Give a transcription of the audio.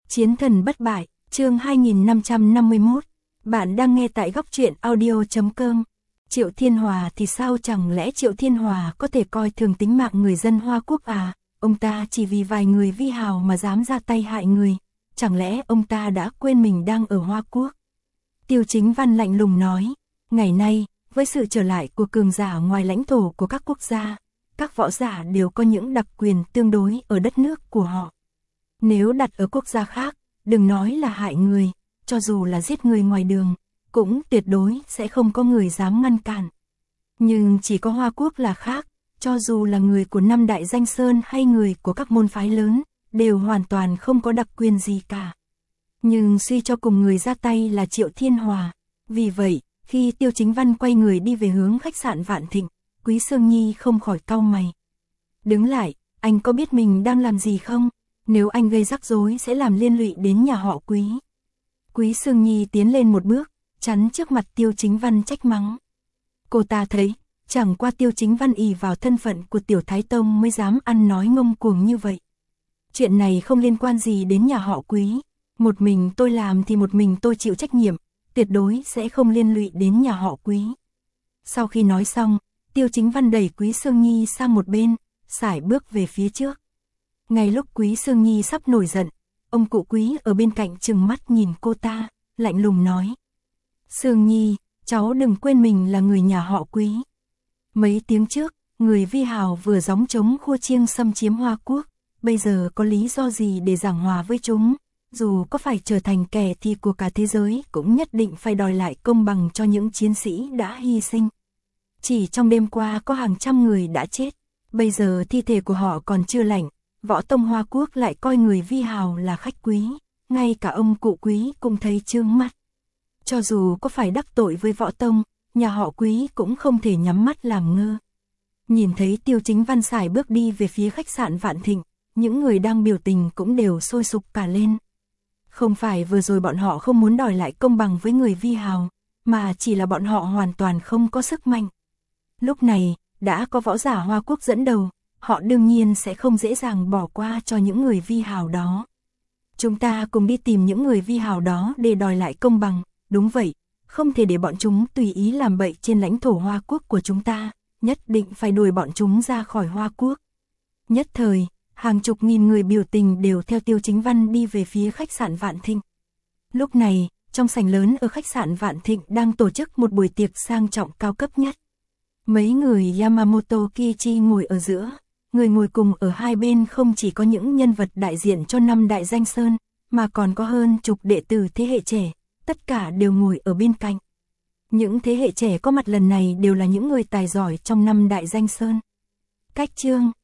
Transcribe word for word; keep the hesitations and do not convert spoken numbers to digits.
Chiến thần bất bại, chương hai nghìn năm trăm năm mươi mốt. Bạn đang nghe tại góc truyện audio chấm com. Triệu Thiên Hòa thì sao, chẳng lẽ Triệu Thiên Hòa có thể coi thường tính mạng người dân Hoa Quốc à? Ông ta chỉ vì vài người vi hào mà dám ra tay hại người. Chẳng lẽ ông ta đã quên mình đang ở Hoa Quốc? Tiêu Chính Văn lạnh lùng nói. Ngày nay, với sự trở lại của cường giả ngoài lãnh thổ của các quốc gia, các võ giả đều có những đặc quyền tương đối ở đất nước của họ. Nếu đặt ở quốc gia khác, đừng nói là hại người, cho dù là giết người ngoài đường, cũng tuyệt đối sẽ không có người dám ngăn cản. Nhưng chỉ có Hoa Quốc là khác, cho dù là người của năm đại danh sơn hay người của các môn phái lớn, đều hoàn toàn không có đặc quyền gì cả. Nhưng suy cho cùng người ra tay là Triệu Thiên Hòa. Vì vậy, khi Tiêu Chính Văn quay người đi về hướng khách sạn Vạn Thịnh, Quý Sương Nhi không khỏi cau mày. Đứng lại, anh có biết mình đang làm gì không? Nếu anh gây rắc rối sẽ làm liên lụy đến nhà họ Quý. Quý Sương Nhi tiến lên một bước, chắn trước mặt Tiêu Chính Văn trách mắng. Cô ta thấy, chẳng qua Tiêu Chính Văn ỷ vào thân phận của Tiểu Thái Tông mới dám ăn nói ngông cuồng như vậy. Chuyện này không liên quan gì đến nhà họ Quý. Một mình tôi làm thì một mình tôi chịu trách nhiệm, tuyệt đối sẽ không liên lụy đến nhà họ Quý. Sau khi nói xong, Tiêu Chính Văn đẩy Quý Sương Nhi sang một bên, sải bước về phía trước. Ngay lúc Quý Sương Nhi sắp nổi giận, ông cụ Quý ở bên cạnh trừng mắt nhìn cô ta, lạnh lùng nói. Sương Nhi, cháu đừng quên mình là người nhà họ Quý. Mấy tiếng trước, người vi hào vừa gióng trống khua chiêng xâm chiếm Hoa Quốc, bây giờ có lý do gì để giảng hòa với chúng? Dù có phải trở thành kẻ thù của cả thế giới, cũng nhất định phải đòi lại công bằng cho những chiến sĩ đã hy sinh. Chỉ trong đêm qua có hàng trăm người đã chết, bây giờ thi thể của họ còn chưa lạnh. Võ tông Hoa Quốc lại coi người vi hào là khách quý, ngay cả ông cụ Quý cũng thấy chướng mắt. Cho dù có phải đắc tội với võ tông, nhà họ Quý cũng không thể nhắm mắt làm ngơ. Nhìn thấy Tiêu Chính Văn sải bước đi về phía khách sạn Vạn Thịnh, những người đang biểu tình cũng đều sôi sục cả lên. Không phải vừa rồi bọn họ không muốn đòi lại công bằng với người vi hào, mà chỉ là bọn họ hoàn toàn không có sức mạnh. Lúc này, đã có võ giả Hoa Quốc dẫn đầu, họ đương nhiên sẽ không dễ dàng bỏ qua cho những người vi hào đó. Chúng ta cùng đi tìm những người vi hào đó để đòi lại công bằng, đúng vậy, không thể để bọn chúng tùy ý làm bậy trên lãnh thổ Hoa Quốc của chúng ta, nhất định phải đuổi bọn chúng ra khỏi Hoa Quốc. Nhất thời, hàng chục nghìn người biểu tình đều theo Tiêu Chính Văn đi về phía khách sạn Vạn Thịnh. Lúc này, trong sảnh lớn ở khách sạn Vạn Thịnh đang tổ chức một buổi tiệc sang trọng cao cấp nhất. Mấy người Yamamoto Kichi ngồi ở giữa. Người ngồi cùng ở hai bên không chỉ có những nhân vật đại diện cho năm đại danh sơn, mà còn có hơn chục đệ tử thế hệ trẻ, tất cả đều ngồi ở bên cạnh. Những thế hệ trẻ có mặt lần này đều là những người tài giỏi trong năm đại danh sơn. Cách chương,